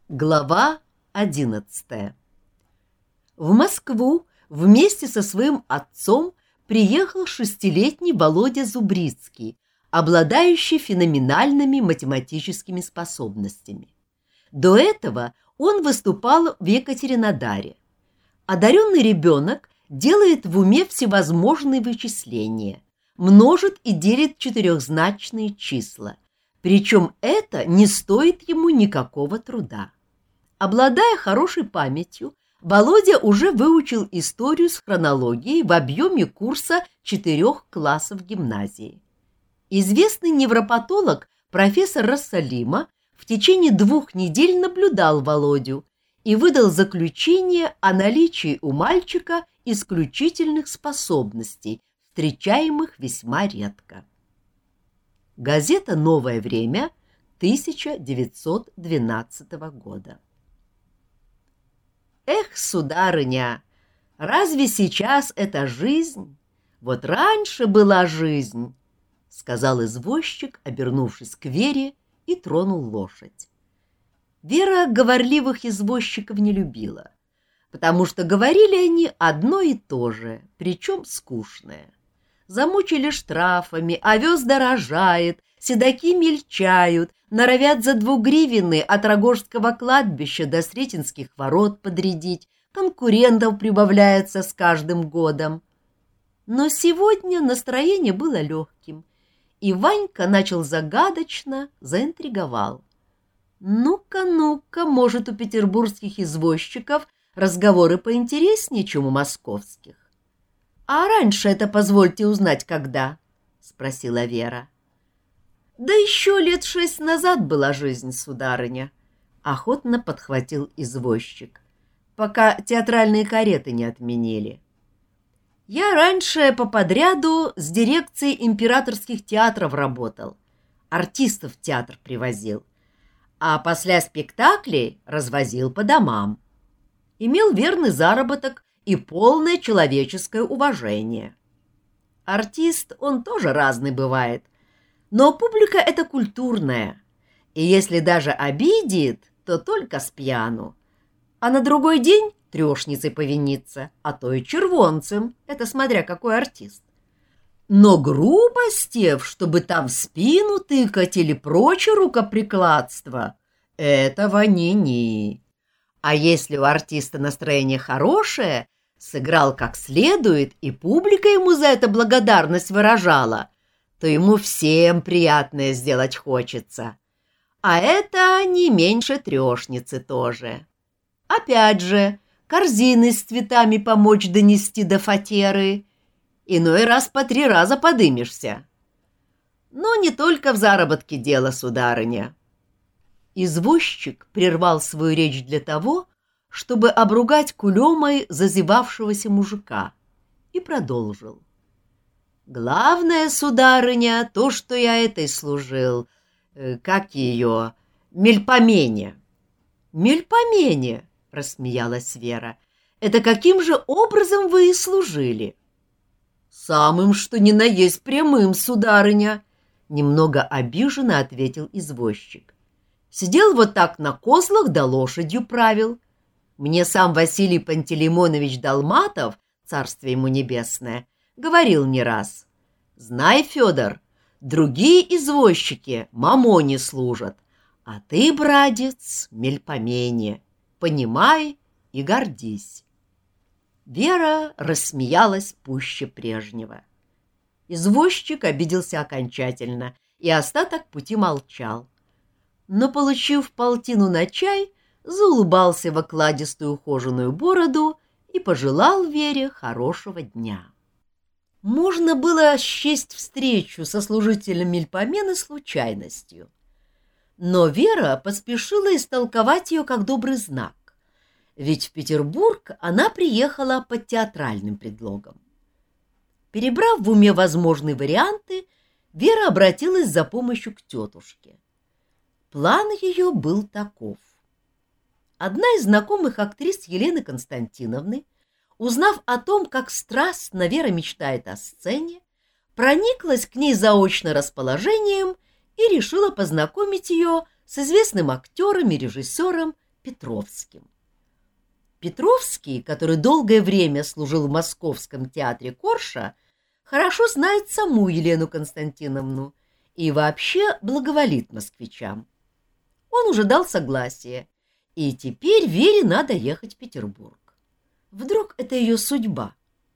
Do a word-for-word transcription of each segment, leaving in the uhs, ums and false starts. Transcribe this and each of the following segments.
Глава одиннадцатая. В Москву вместе со своим отцом приехал шестилетний Володя Зубрицкий, обладающий феноменальными математическими способностями. До этого он выступал в Екатеринодаре. Одаренный ребенок делает в уме всевозможные вычисления, множит и делит четырехзначные числа, причем это не стоит ему никакого труда. Обладая хорошей памятью, Володя уже выучил историю с хронологией в объеме курса четырех классов гимназии. Известный невропатолог профессор Рассалима в течение двух недель наблюдал Володю и выдал заключение о наличии у мальчика исключительных способностей, встречаемых весьма редко. Газета «Новое время» тысяча девятьсот двенадцатого года. Эх, сударыня, разве сейчас это жизнь? Вот раньше была жизнь, — сказал извозчик, обернувшись к Вере, и тронул лошадь. Вера говорливых извозчиков не любила, потому что говорили они одно и то же, причем скучное. Замучили штрафами, овес дорожает, седаки мельчают, норовят за двугривенные от Рогожского кладбища до Сретенских ворот подрядить, конкурентов прибавляется с каждым годом. Но сегодня настроение было легким, и Ванька начал загадочно, заинтриговал. Ну-ка, ну-ка, может, у петербургских извозчиков разговоры поинтереснее, чем у московских. — А раньше это, позвольте узнать, когда? — спросила Вера. — Да еще лет шесть назад была жизнь, сударыня, — охотно подхватил извозчик, пока театральные кареты не отменили. Я раньше по подряду с дирекцией императорских театров работал, артистов в театр привозил, а после спектаклей развозил по домам. Имел верный заработок и полное человеческое уважение. Артист, он тоже разный бывает, но публика эта культурная, и если даже обидит, то только спьяну, а на другой день трешницей повинится, а то и червонцем, это смотря какой артист. Но грубости, чтобы там в спину тыкать или прочее рукоприкладство, этого ни-ни. А если у артиста настроение хорошее, сыграл как следует, и публика ему за это благодарность выражала, то ему всем приятное сделать хочется. А это не меньше трешницы тоже. Опять же, корзины с цветами помочь донести до фатеры. Иной раз по три раза подымешься. Но не только в заработке дело, сударыня. Извозчик прервал свою речь для того, чтобы обругать кулемой зазевавшегося мужика, и продолжил. Главное, сударыня, то, что я этой служил, э, как ее, мельпомене. Мельпомене, рассмеялась Вера, это каким же образом вы и служили? Самым, что ни на есть прямым, сударыня, немного обиженно ответил извозчик. Сидел вот так на козлах да лошадью правил. Мне сам Василий Пантелеймонович Долматов, царствие ему небесное, говорил не раз. Знай, Федор, другие извозчики мамоне служат, а ты, братец, мельпомене. Понимай и гордись. Вера рассмеялась пуще прежнего. Извозчик обиделся окончательно и остаток пути молчал. Но, получив полтину на чай, заулыбался в окладистую ухоженную бороду и пожелал Вере хорошего дня. Можно было счесть встречу со служителем мельпомены случайностью, но Вера поспешила истолковать ее как добрый знак, ведь в Петербург она приехала под театральным предлогом. Перебрав в уме возможные варианты, Вера обратилась за помощью к тетушке. План ее был таков. Одна из знакомых актрис Елены Константиновны, узнав о том, как страстно Вера мечтает о сцене, прониклась к ней заочно расположением и решила познакомить ее с известным актером и режиссером Петровским. Петровский, который долгое время служил в Московском театре Корша, хорошо знает саму Елену Константиновну и вообще благоволит москвичам. Он уже дал согласие, и теперь Вере надо ехать в Петербург. Вдруг это ее судьба?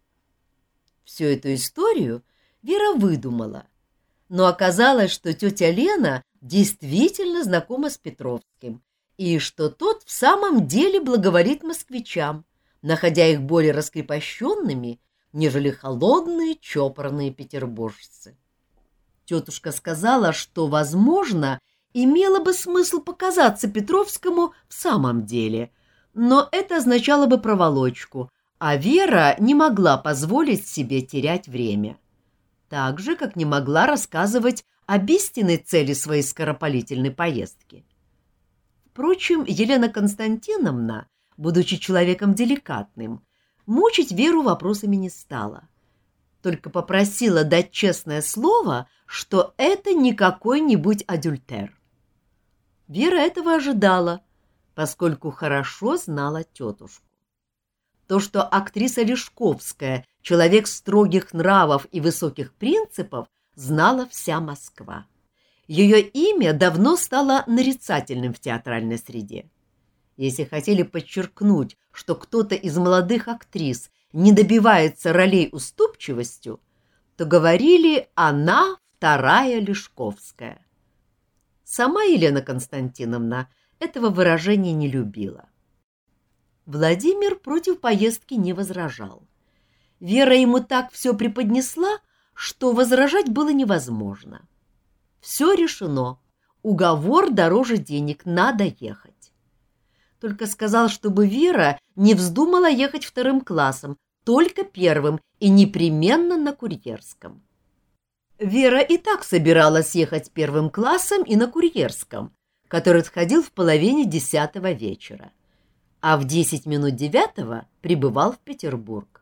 Всю эту историю Вера выдумала, но оказалось, что тетя Лена действительно знакома с Петровским, и что тот в самом деле благоволит москвичам, находя их более раскрепощенными, нежели холодные чопорные петербуржцы. Тетушка сказала, что, возможно, имело бы смысл показаться Петровскому в самом деле, но это означало бы проволочку, а Вера не могла позволить себе терять время. Так же, как не могла рассказывать об истинной цели своей скоропалительной поездки. Впрочем, Елена Константиновна, будучи человеком деликатным, мучить Веру вопросами не стала, только попросила дать честное слово, что это не какой-нибудь адюльтер. Вера этого ожидала, поскольку хорошо знала тетушку. То, что актриса Лешковская — человек строгих нравов и высоких принципов, знала вся Москва. Ее имя давно стало нарицательным в театральной среде. Если хотели подчеркнуть, что кто-то из молодых актрис не добивается ролей уступчивостью, то говорили «она вторая Лешковская». Сама Елена Константиновна этого выражения не любила. Владимир против поездки не возражал. Вера ему так все преподнесла, что возражать было невозможно. Все решено. Уговор дороже денег, надо ехать. Только сказал, чтобы Вера не вздумала ехать вторым классом, только первым и непременно на курьерском. Вера и так собиралась ехать первым классом и на курьерском, который отходил в половине десятого вечера, а в десять минут девятого прибывал в Петербург.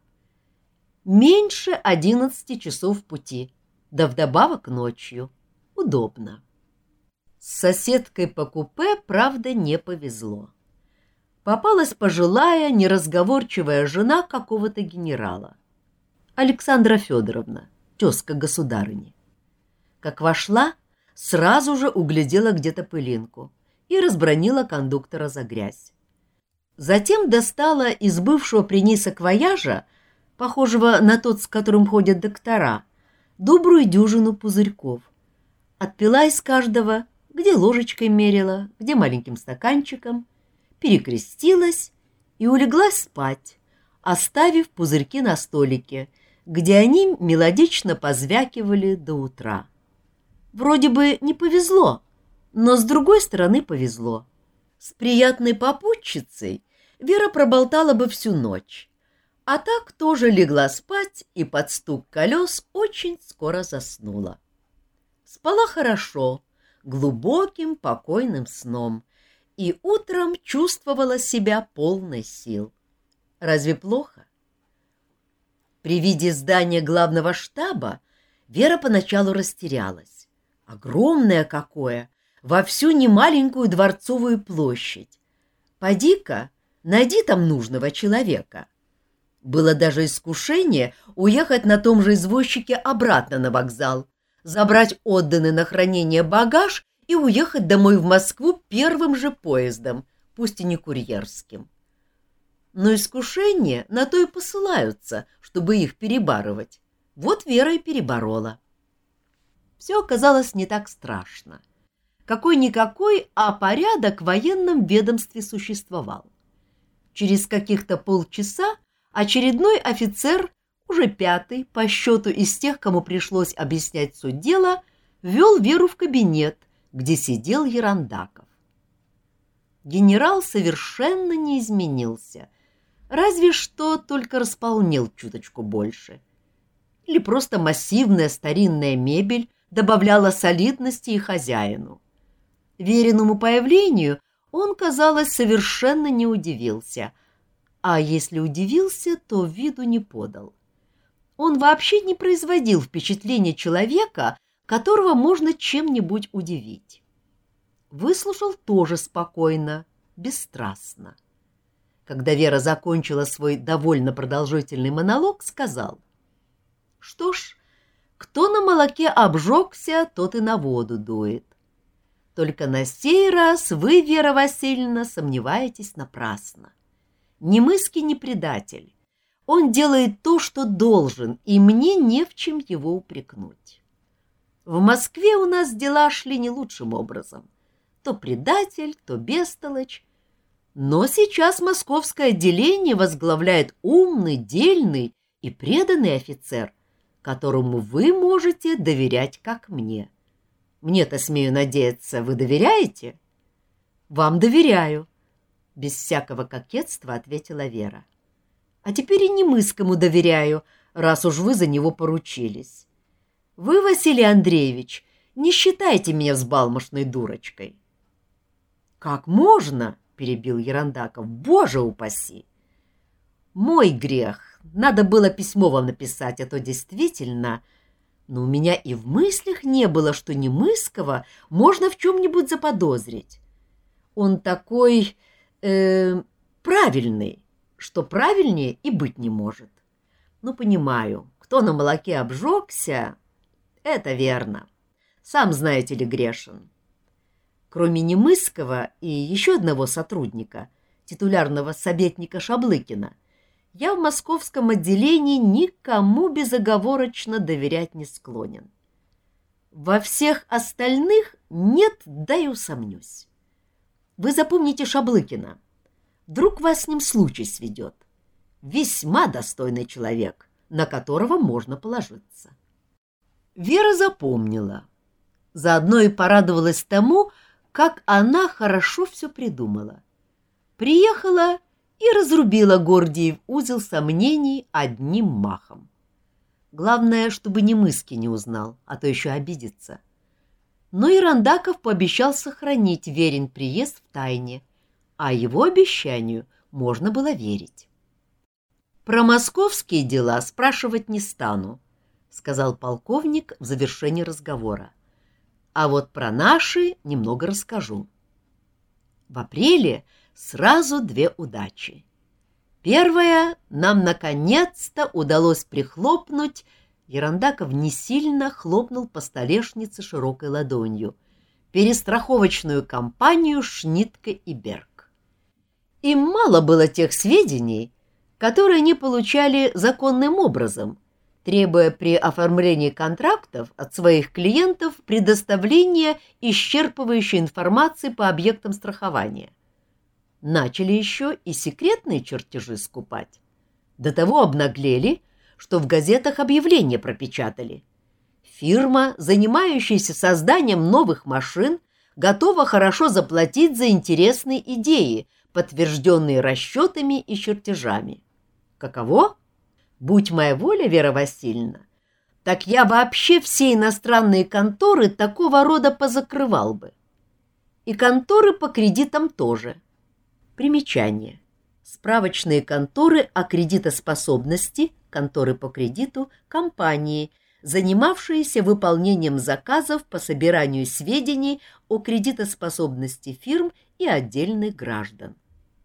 Меньше одиннадцати часов пути, да вдобавок ночью. Удобно. С соседкой по купе, правда, не повезло. Попалась пожилая, неразговорчивая жена какого-то генерала. Александра Федоровна, тезка государыни. Как вошла, сразу же углядела где-то пылинку и разбранила кондуктора за грязь. Затем достала из бывшего при ней саквояжа, похожего на тот, с которым ходят доктора, добрую дюжину пузырьков. Отпила из каждого, где ложечкой мерила, где маленьким стаканчиком, перекрестилась и улеглась спать, оставив пузырьки на столике, где они мелодично позвякивали до утра. Вроде бы не повезло, но с другой стороны повезло. С приятной попутчицей Вера проболтала бы всю ночь, а так тоже легла спать и под стук колес очень скоро заснула. Спала хорошо, глубоким, покойным сном, и утром чувствовала себя полной сил. Разве плохо? При виде здания главного штаба Вера поначалу растерялась. Огромное какое, во всю немаленькую дворцовую площадь. Поди-ка, найди там нужного человека. Было даже искушение уехать на том же извозчике обратно на вокзал, забрать отданный на хранение багаж и уехать домой в Москву первым же поездом, пусть и не курьерским. Но искушения на то и посылаются, чтобы их перебарывать. Вот Вера и переборола. Все оказалось не так страшно. Какой-никакой, а порядок в военном ведомстве существовал. Через каких-то полчаса очередной офицер, уже пятый, по счету из тех, кому пришлось объяснять суть дела, ввел Веру в кабинет, где сидел Ерандаков. Генерал совершенно не изменился, разве что только располнел чуточку больше. Или просто массивная старинная мебель добавляла солидности и хозяину. Вериному появлению он, казалось, совершенно не удивился, а если удивился, то виду не подал. Он вообще не производил впечатления человека, которого можно чем-нибудь удивить. Выслушал тоже спокойно, бесстрастно. Когда Вера закончила свой довольно продолжительный монолог, сказал: «Что ж, кто на молоке обжегся, тот и на воду дует. Только на сей раз вы, Вера Васильевна, сомневаетесь напрасно. Немыский не предатель. Он делает то, что должен, и мне не в чем его упрекнуть. В Москве у нас дела шли не лучшим образом. То предатель, то бестолочь. Но сейчас московское отделение возглавляет умный, дельный и преданный офицер, которому вы можете доверять, как мне. Мне-то, смею надеяться, вы доверяете?» «Вам доверяю», — без всякого кокетства ответила Вера. «А теперь и Немыскому доверяю, раз уж вы за него поручились. Вы, Василий Андреевич, не считайте меня взбалмошной дурочкой». «Как можно?» — перебил Ерандаков. «Боже упаси!» «Мой грех. Надо было письмо вам написать, а то действительно... Но у меня и в мыслях не было, что Немыского можно в чем-нибудь заподозрить. Он такой... Э, правильный, что правильнее и быть не может. Ну, понимаю, кто на молоке обжегся, это верно. Сам, знаете ли, грешен. Кроме Немыского и еще одного сотрудника, титулярного советника Шаблыкина, я в московском отделении никому безоговорочно доверять не склонен. Во всех остальных нет, да и усомнюсь. Вы запомните Шаблыкина. Вдруг вас с ним случай сведет. Весьма достойный человек, на которого можно положиться. Вера запомнила. Заодно и порадовалась тому, как она хорошо все придумала. Приехала и разрубила Гордиев узел сомнений одним махом. Главное, чтобы Немыский не узнал, а то еще обидится. Но Ерандаков пообещал сохранить Верин приезд в тайне, а его обещанию можно было верить. «Про московские дела спрашивать не стану», — сказал полковник в завершении разговора. «А вот про наши немного расскажу». В апреле сразу две удачи. Первая, нам наконец-то удалось прихлопнуть, Ерандаков не сильно хлопнул по столешнице широкой ладонью, перестраховочную компанию «Шнитке и Берг». Им мало было тех сведений, которые они получали законным образом, требуя при оформлении контрактов от своих клиентов предоставления исчерпывающей информации по объектам страхования. Начали еще и секретные чертежи скупать. До того обнаглели, что в газетах объявления пропечатали. Фирма, занимающаяся созданием новых машин, готова хорошо заплатить за интересные идеи, подтвержденные расчетами и чертежами. Каково? Будь моя воля, Вера Васильевна, так я вообще все иностранные конторы такого рода позакрывал бы. И конторы по кредитам тоже. Примечание. Справочные конторы о кредитоспособности, конторы по кредиту, компании, занимавшиеся выполнением заказов по собиранию сведений о кредитоспособности фирм и отдельных граждан.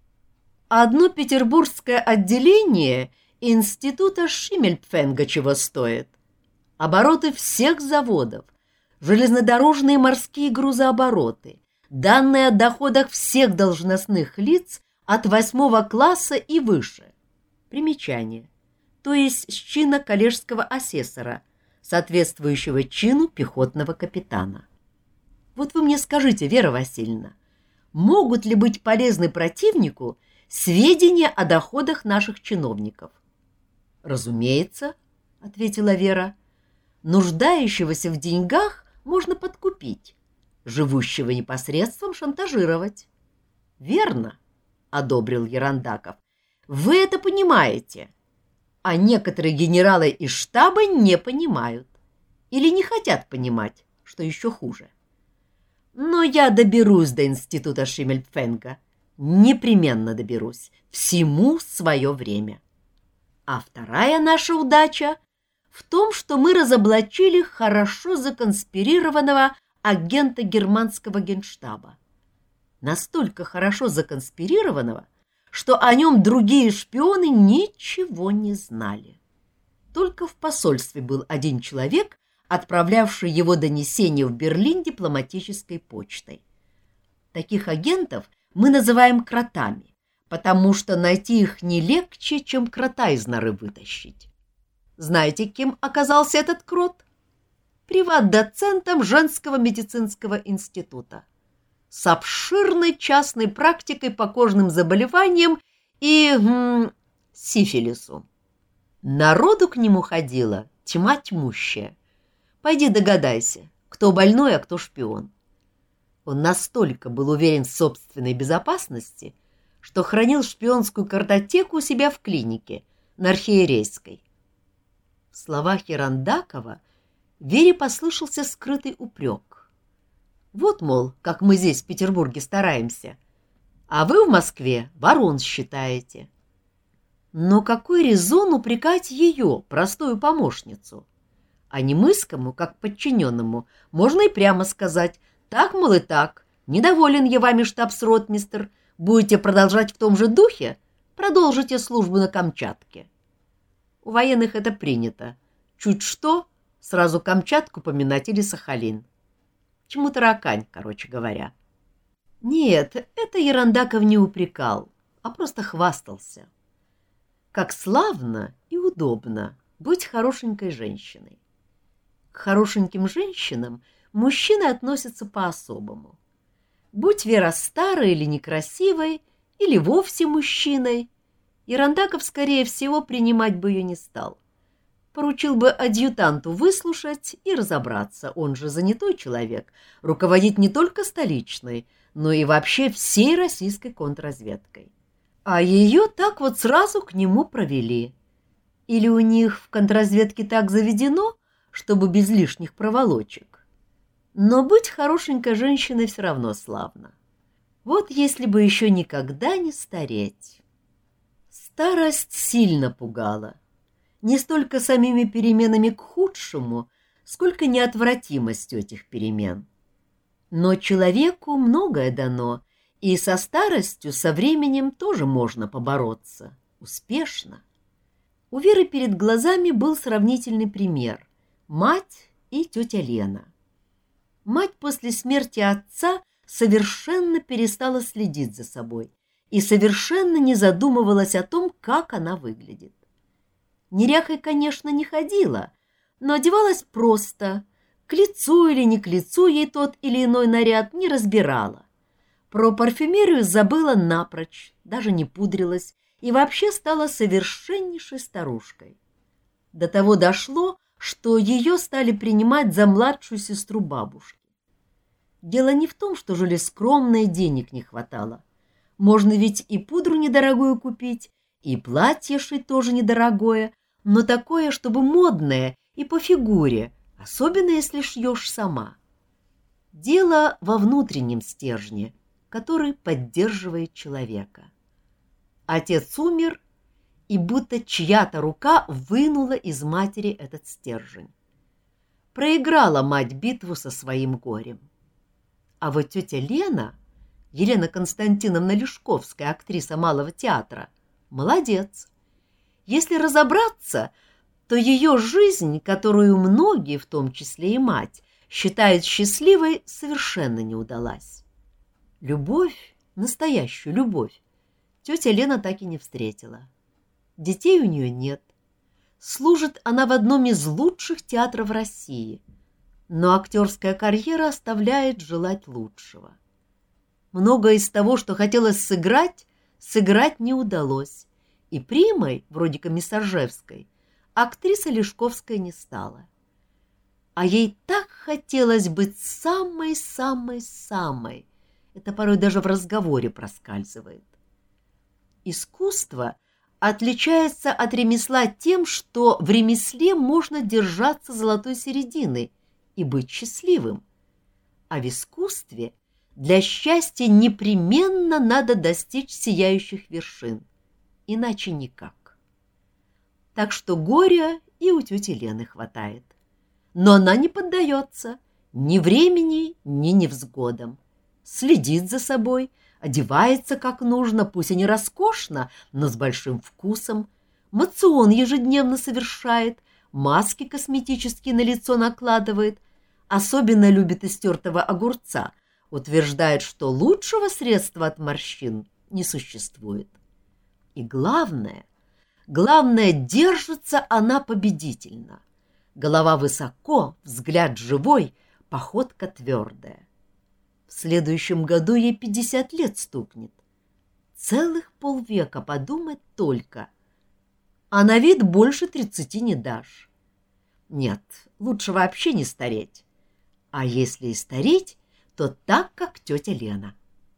Одно петербургское отделение института Шиммельпфенга чего стоит. Обороты всех заводов, железнодорожные морские грузообороты, данные о доходах всех должностных лиц от восьмого класса и выше. Примечание. То есть с чина коллежского асессора, соответствующего чину пехотного капитана. Вот вы мне скажите, Вера Васильевна, могут ли быть полезны противнику сведения о доходах наших чиновников? Разумеется, ответила Вера. Нуждающегося в деньгах можно подкупить, живущего непосредством шантажировать. Верно, одобрил Ерандаков. Вы это понимаете, а некоторые генералы из штаба не понимают или не хотят понимать, что еще хуже. Но я доберусь до института Шиммельпфенга, непременно доберусь, всему свое время. А вторая наша удача в том, что мы разоблачили хорошо законспирированного агента германского генштаба. настолько хорошо законспирированного, что о нем другие шпионы ничего не знали. Только в посольстве был один человек, отправлявший его донесение в Берлин дипломатической почтой. Таких агентов мы называем кротами, потому что найти их не легче, чем крота из норы вытащить. Знаете, кем оказался этот крот? Приват-доцентом женского медицинского института, с обширной частной практикой по кожным заболеваниям и м, сифилису. Народу к нему ходила тьма тьмущая. Пойди догадайся, кто больной, а кто шпион. Он настолько был уверен в собственной безопасности, что хранил шпионскую картотеку у себя в клинике на Архиерейской. В словах Ерандакова Вере послышался скрытый упрек. Вот, мол, как мы здесь в Петербурге стараемся, а вы в Москве ворон считаете. Но какой резон упрекать ее, простую помощницу? А Немыскому, как подчиненному, можно и прямо сказать: так, мол, и так, недоволен я вами, штабс-ротмистр, будете продолжать в том же духе, продолжите службу на Камчатке. У военных это принято. Чуть что, сразу Камчатку поминать или Сахалин. Чему таракань, короче говоря. Нет, это Ерандаков не упрекал, а просто хвастался. Как славно и удобно быть хорошенькой женщиной. К хорошеньким женщинам мужчины относятся по-особому. Будь Вера старой или некрасивой, или вовсе мужчиной, Ерандаков, скорее всего, принимать бы ее не стал. Поручил бы адъютанту выслушать и разобраться, он же занятой человек, руководит не только столичной, но и вообще всей российской контрразведкой. А ее так вот сразу к нему провели. Или у них в контрразведке так заведено, чтобы без лишних проволочек. Но быть хорошенькой женщиной все равно славно. Вот если бы еще никогда не стареть. Старость сильно пугала. Не столько самими переменами к худшему, сколько неотвратимостью этих перемен. Но человеку многое дано, и со старостью, со временем тоже можно побороться. Успешно. У Веры перед глазами был сравнительный пример — мать и тетя Лена. Мать после смерти отца совершенно перестала следить за собой и совершенно не задумывалась о том, как она выглядит. Неряхой, конечно, не ходила, но одевалась просто, к лицу или не к лицу ей тот или иной наряд не разбирала. Про парфюмерию забыла напрочь, даже не пудрилась и вообще стала совершеннейшей старушкой. До того дошло, что ее стали принимать за младшую сестру бабушки. Дело не в том, что жили скромно и денег не хватало. Можно ведь и пудру недорогую купить, и платье шить тоже недорогое, но такое, чтобы модное и по фигуре, особенно если шьешь сама. Дело во внутреннем стержне, который поддерживает человека. Отец умер, и будто чья-то рука вынула из матери этот стержень. Проиграла мать битву со своим горем. А вот тетя Лена, Елена Константиновна Лешковская, актриса Малого театра, молодец. Если разобраться, то ее жизнь, которую многие, в том числе и мать, считают счастливой, совершенно не удалась. Любовь, настоящую любовь, тетя Лена так и не встретила. Детей у нее нет. Служит она в одном из лучших театров России, но актерская карьера оставляет желать лучшего. Многое из того, что хотелось сыграть, сыграть не удалось, и примой, вроде Комиссаржевской, актриса Лешковская не стала. А ей так хотелось быть самой-самой-самой, это порой даже в разговоре проскальзывает. Искусство отличается от ремесла тем, что в ремесле можно держаться золотой середины и быть счастливым, а в искусстве для счастья непременно надо достичь сияющих вершин, иначе никак. Так что горя и у тети Лены хватает. Но она не поддается ни времени, ни невзгодам. следит за собой, одевается как нужно, пусть и не роскошно, но с большим вкусом, моцион ежедневно совершает, маски косметические на лицо накладывает, особенно любит истертого огурца, утверждает, что лучшего средства от морщин не существует. И главное, главное, держится она победительно. Голова высоко, взгляд живой, походка твердая. В следующем году ей пятьдесят лет стукнет. Целых полвека, подумать только. А на вид больше тридцати не дашь. Нет, лучше вообще не стареть. А если и стареть, то так, как тетя Лена.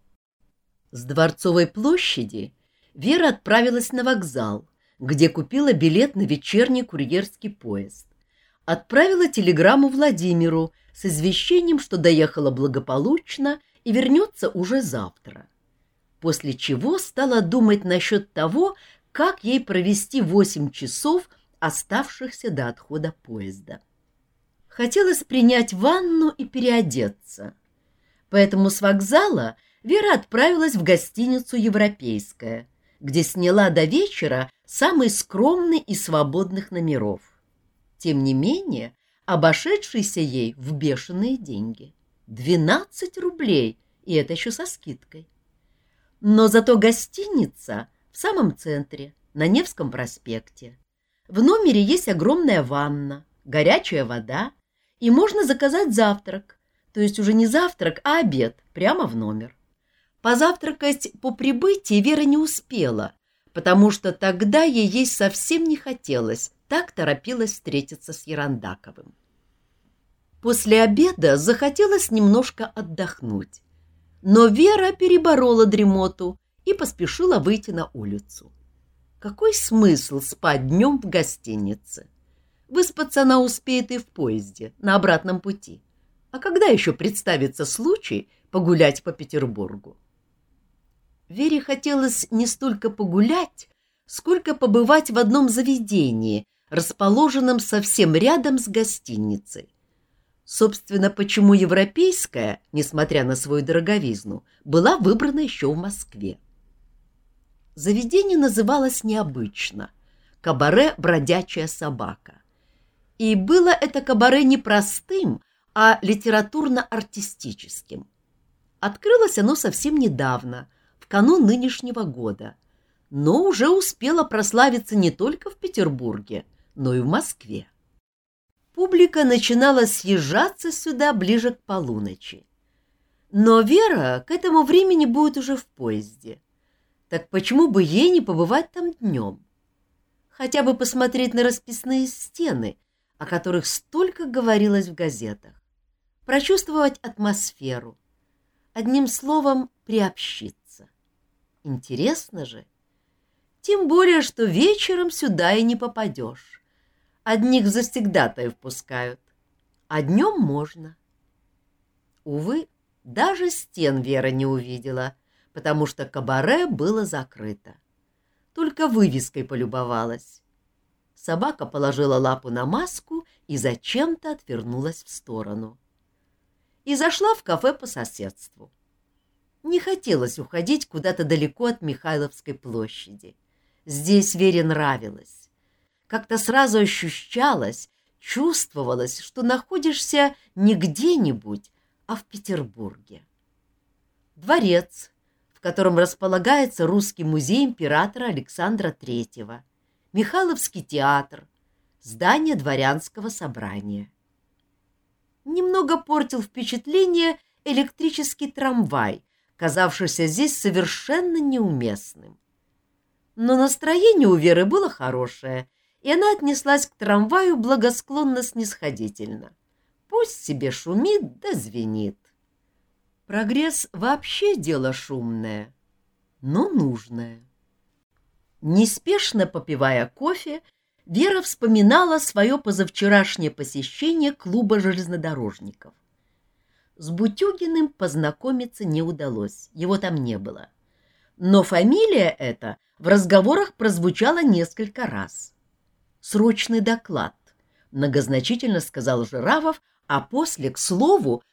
С Дворцовой площади Вера отправилась на вокзал, где купила билет на вечерний курьерский поезд. Отправила телеграмму Владимиру с извещением, что доехала благополучно и вернется уже завтра. После чего стала думать насчет того, как ей провести восемь часов, оставшихся до отхода поезда. Хотелось принять ванну и переодеться, поэтому с вокзала Вера отправилась в гостиницу «Европейская», где сняла до вечера самый скромный из свободных номеров. Тем не менее, обошедшийся ей в бешеные деньги. двенадцать рублей, и это еще со скидкой. Но зато гостиница в самом центре, на Невском проспекте. В номере есть огромная ванна, горячая вода, и можно заказать завтрак, то есть уже не завтрак, а обед, прямо в номер. Позавтракать по прибытии Вера не успела, потому что тогда ей есть совсем не хотелось, так торопилась встретиться с Ерандаковым. После обеда захотелось немножко отдохнуть, но Вера переборола дремоту и поспешила выйти на улицу. Какой смысл спать днем в гостинице? Выспаться она успеет и в поезде, на обратном пути. А когда еще представится случай погулять по Петербургу? Вере хотелось не столько погулять, сколько побывать в одном заведении, расположенном совсем рядом с гостиницей. Собственно, почему Европейская, несмотря на свою дороговизну, была выбрана еще в Москве. Заведение называлось необычно — кабаре «Бродячая собака». И было это кабаре не простым, а литературно-артистическим. Открылось оно совсем недавно, в канун нынешнего года, но уже успело прославиться не только в Петербурге, но и в Москве. Публика начинала съезжаться сюда ближе к полуночи. Но Вера к этому времени будет уже в поезде. Так почему бы ей не побывать там днем? Хотя бы посмотреть на расписные стены, о которых столько говорилось в газетах. Прочувствовать атмосферу. Одним словом, приобщиться. Интересно же. Тем более, что вечером сюда и не попадешь. Одних завсегдатаев пускают, а днем можно. Увы, даже стен Вера не увидела, потому что кабаре было закрыто. Только вывеской полюбовалась. Собака положила лапу на маску и зачем-то отвернулась в сторону. И зашла в кафе по соседству. Не хотелось уходить куда-то далеко от Михайловской площади. Здесь Вере нравилось. Как-то сразу ощущалось, чувствовалось, что находишься не где-нибудь, а в Петербурге. Дворец, в котором располагается Русский музей императора Александра Третьего, Михайловский театр, здание дворянского собрания. Немного портил впечатление электрический трамвай, казавшийся здесь совершенно неуместным. Но настроение у Веры было хорошее, и она отнеслась к трамваю благосклонно-снисходительно. Пусть себе шумит да звенит. Прогресс вообще дело шумное, но нужное. Неспешно попивая кофе, Вера вспоминала свое позавчерашнее посещение клуба железнодорожников. С Бутюгиным познакомиться не удалось, его там не было. Но фамилия эта в разговорах прозвучала несколько раз. «Срочный доклад», — многозначительно сказал Жиравов, а после, к слову,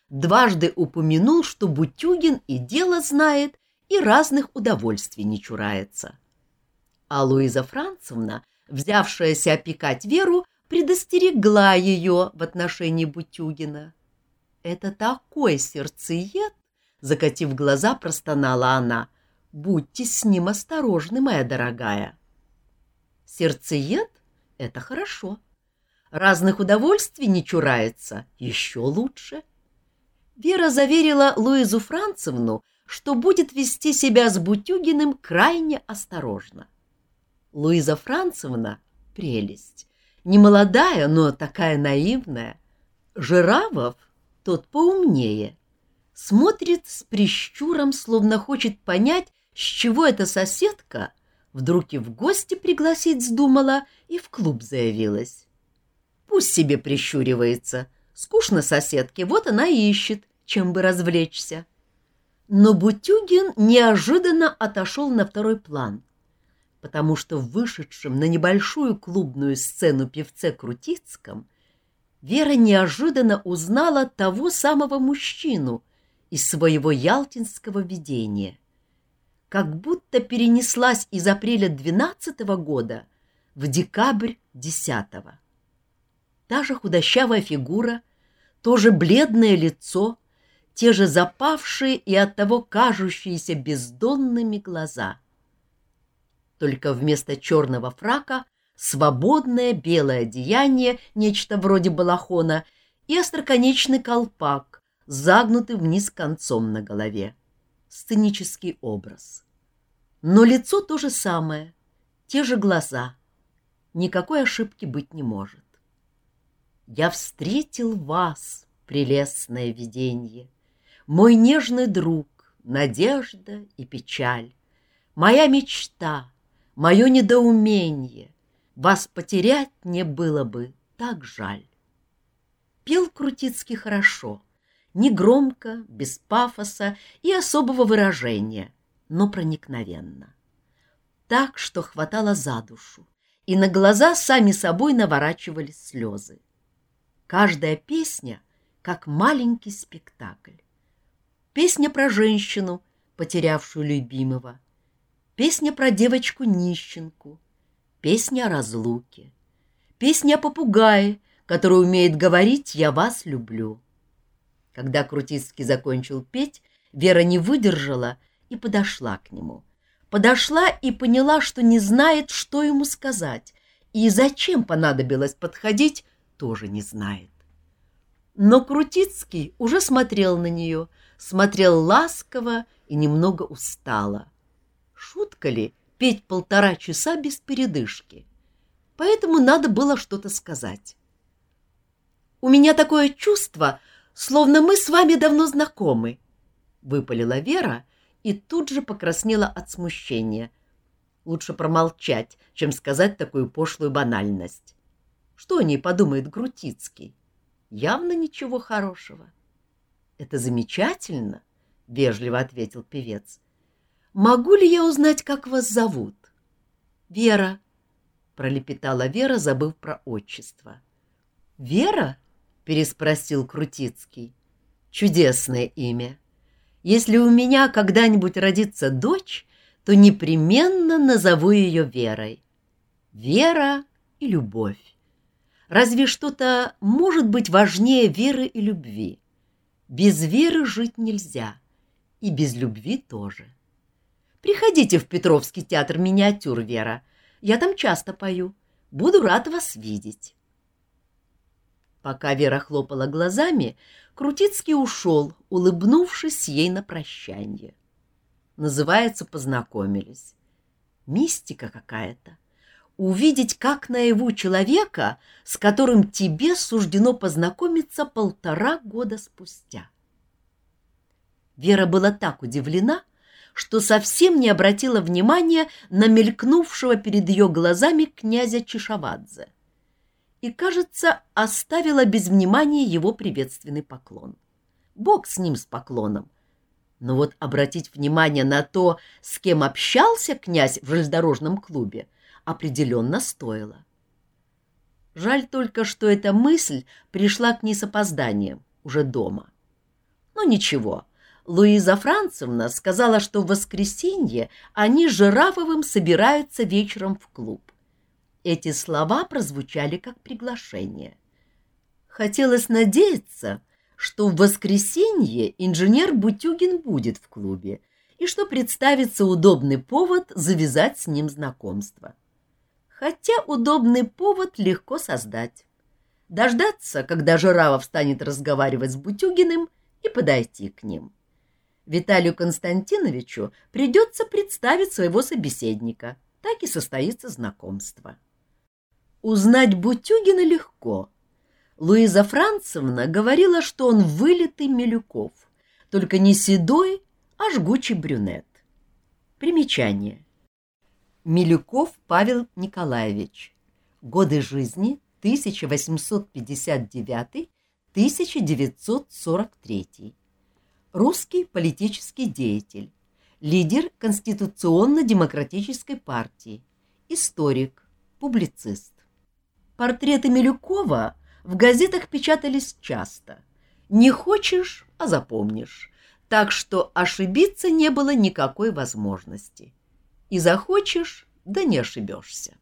дважды упомянул, что Бутюгин и дело знает, и разных удовольствий не чурается. А Луиза Францевна, взявшаяся опекать Веру, предостерегла ее в отношении Бутюгина. «Это такой сердцеед!» — закатив глаза, простонала она. «Будьте с ним осторожны, моя дорогая». «Сердцеед — это хорошо. Разных удовольствий не чурается, еще лучше». Вера заверила Луизу Францевну, что будет вести себя с Бутюгиным крайне осторожно. Луиза Францевна — прелесть, не молодая, но такая наивная. Жиравов, тот поумнее, смотрит с прищуром, словно хочет понять, с чего эта соседка вдруг и в гости пригласить вздумала и в клуб заявилась. Пусть себе прищуривается, скучно соседке, вот она и ищет, чем бы развлечься. Но Бутюгин неожиданно отошел на второй план, потому что в вышедшем на небольшую клубную сцену певце Крутицком Вера неожиданно узнала того самого мужчину из своего ялтинского видения. Как будто перенеслась из апреля двенадцатого года в декабрь десятого. Та же худощавая фигура, то же бледное лицо, те же запавшие и оттого кажущиеся бездонными глаза. Только вместо черного фрака свободное белое одеяние, нечто вроде балахона, и остроконечный колпак, загнутый вниз концом на голове. Сценический образ. Но лицо то же самое, те же глаза. Никакой ошибки быть не может. «Я встретил вас, прелестное виденье, мой нежный друг, надежда и печаль, моя мечта, мое недоумение, вас потерять мне было бы так жаль». Пел Крутицкий хорошо, негромко, без пафоса и особого выражения, но проникновенно. Так, что хватало за душу, и на глаза сами собой наворачивались слезы. Каждая песня как маленький спектакль. Песня про женщину, потерявшую любимого, песня про девочку-нищенку, песня о разлуке, песня о попугае, который умеет говорить «я вас люблю». Когда Крутицкий закончил петь, Вера не выдержала и подошла к нему. Подошла и поняла, что не знает, что ему сказать, и зачем понадобилось подходить, тоже не знает. Но Крутицкий уже смотрел на нее, смотрел ласково и немного устало. Шутка ли петь полтора часа без передышки? Поэтому надо было что-то сказать. «У меня такое чувство, словно мы с вами давно знакомы», — выпалила Вера и тут же покраснела от смущения. Лучше промолчать, чем сказать такую пошлую банальность. Что о ней подумает Крутицкий? Явно ничего хорошего. — Это замечательно, — вежливо ответил певец. — Могу ли я узнать, как вас зовут? — Вера, — пролепетала Вера, забыв про отчество. — Вера? — переспросил Крутицкий. — Чудесное имя. Если у меня когда-нибудь родится дочь, то непременно назову ее Верой. Вера и любовь. Разве что-то может быть важнее веры и любви? Без веры жить нельзя, и без любви тоже. Приходите в Петровский театр миниатюр, Вера. Я там часто пою. Буду рад вас видеть. Пока Вера хлопала глазами, Крутицкий ушел, улыбнувшись ей на прощанье. Называется, познакомились. Мистика какая-то. Увидеть как наяву человека, с которым тебе суждено познакомиться полтора года спустя. Вера была так удивлена, что совсем не обратила внимания на мелькнувшего перед ее глазами князя Чишавадзе и, кажется, оставила без внимания его приветственный поклон. Бог с ним, с поклоном. Но вот обратить внимание на то, с кем общался князь в железнодорожном клубе, определенно стоило. Жаль только, что эта мысль пришла к ней с опозданием, уже дома. Но ничего, Луиза Францевна сказала, что в воскресенье они с Жирафовым собираются вечером в клуб. Эти слова прозвучали как приглашение. Хотелось надеяться, что в воскресенье инженер Бутюгин будет в клубе и что представится удобный повод завязать с ним знакомство. Хотя удобный повод легко создать. Дождаться, когда Жирафов станет разговаривать с Бутюгиным, и подойти к ним. Виталию Константиновичу придется представить своего собеседника, так и состоится знакомство. Узнать Бутюгина легко. Луиза Францевна говорила, что он вылитый Милюков, только не седой, а жгучий брюнет. Примечание. Милюков Павел Николаевич. Годы жизни тысяча восемьсот пятьдесят девятый — тысяча девятьсот сорок третий. Русский политический деятель, лидер Конституционно-демократической партии, историк, публицист. Портреты Милюкова в газетах печатались часто. Не хочешь, а запомнишь. Так что ошибиться не было никакой возможности. И захочешь, да не ошибешься.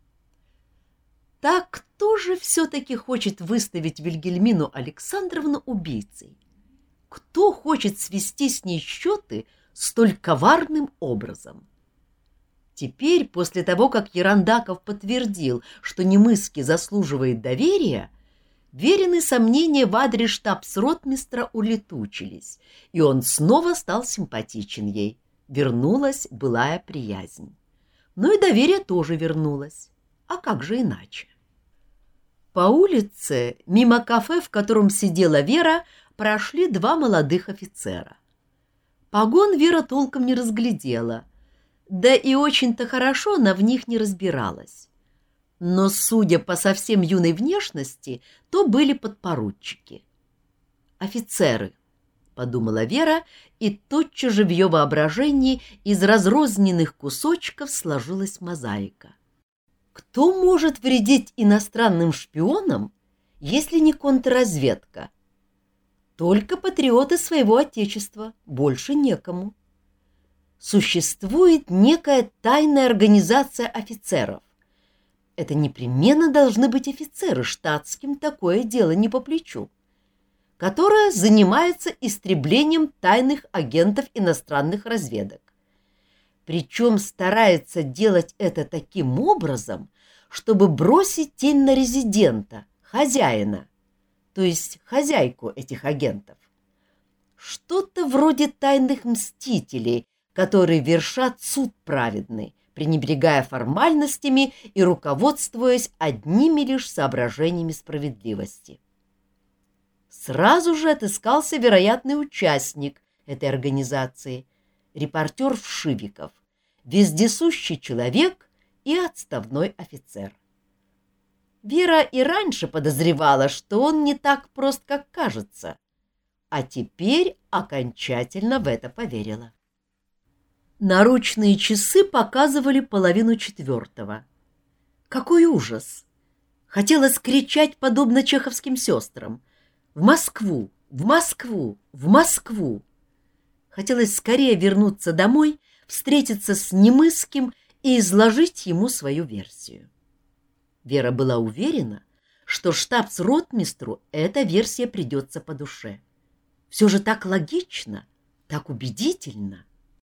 Так кто же все-таки хочет выставить Вильгельмину Александровну убийцей? Кто хочет свести с ней счеты столь коварным образом? Теперь, после того, как Ерандаков подтвердил, что Немыский заслуживает доверия, веренные сомнения в адрес штабс-ротмистра улетучились, и он снова стал симпатичен ей. Вернулась былая приязнь. Ну и доверие тоже вернулось. А как же иначе? По улице, мимо кафе, в котором сидела Вера, прошли два молодых офицера. Погон Вера толком не разглядела, да и очень-то хорошо она в них не разбиралась. Но, судя по совсем юной внешности, то были подпоручики. «Офицеры», — подумала Вера, и тотчас же в ее воображении из разрозненных кусочков сложилась мозаика. Кто может вредить иностранным шпионам, если не контрразведка? Только патриоты своего отечества, больше некому. Существует некая тайная организация офицеров. Это непременно должны быть офицеры, штатским такое дело не по плечу, которая занимается истреблением тайных агентов иностранных разведок. Причем старается делать это таким образом, чтобы бросить тень на резидента, хозяина, то есть хозяйку этих агентов. Что-то вроде тайных мстителей, которые вершат суд праведный, пренебрегая формальностями и руководствуясь одними лишь соображениями справедливости. Сразу же отыскался вероятный участник этой организации, репортер Вшивиков, вездесущий человек и отставной офицер. Вера и раньше подозревала, что он не так прост, как кажется, а теперь окончательно в это поверила. Наручные часы показывали половину четвертого. Какой ужас! Хотелось кричать, подобно чеховским сестрам: «В Москву! В Москву! В Москву!» Хотелось скорее вернуться домой, встретиться с Немыским и изложить ему свою версию. Вера была уверена, что штабс-ротмистру эта версия придется по душе. Все же так логично, так убедительно.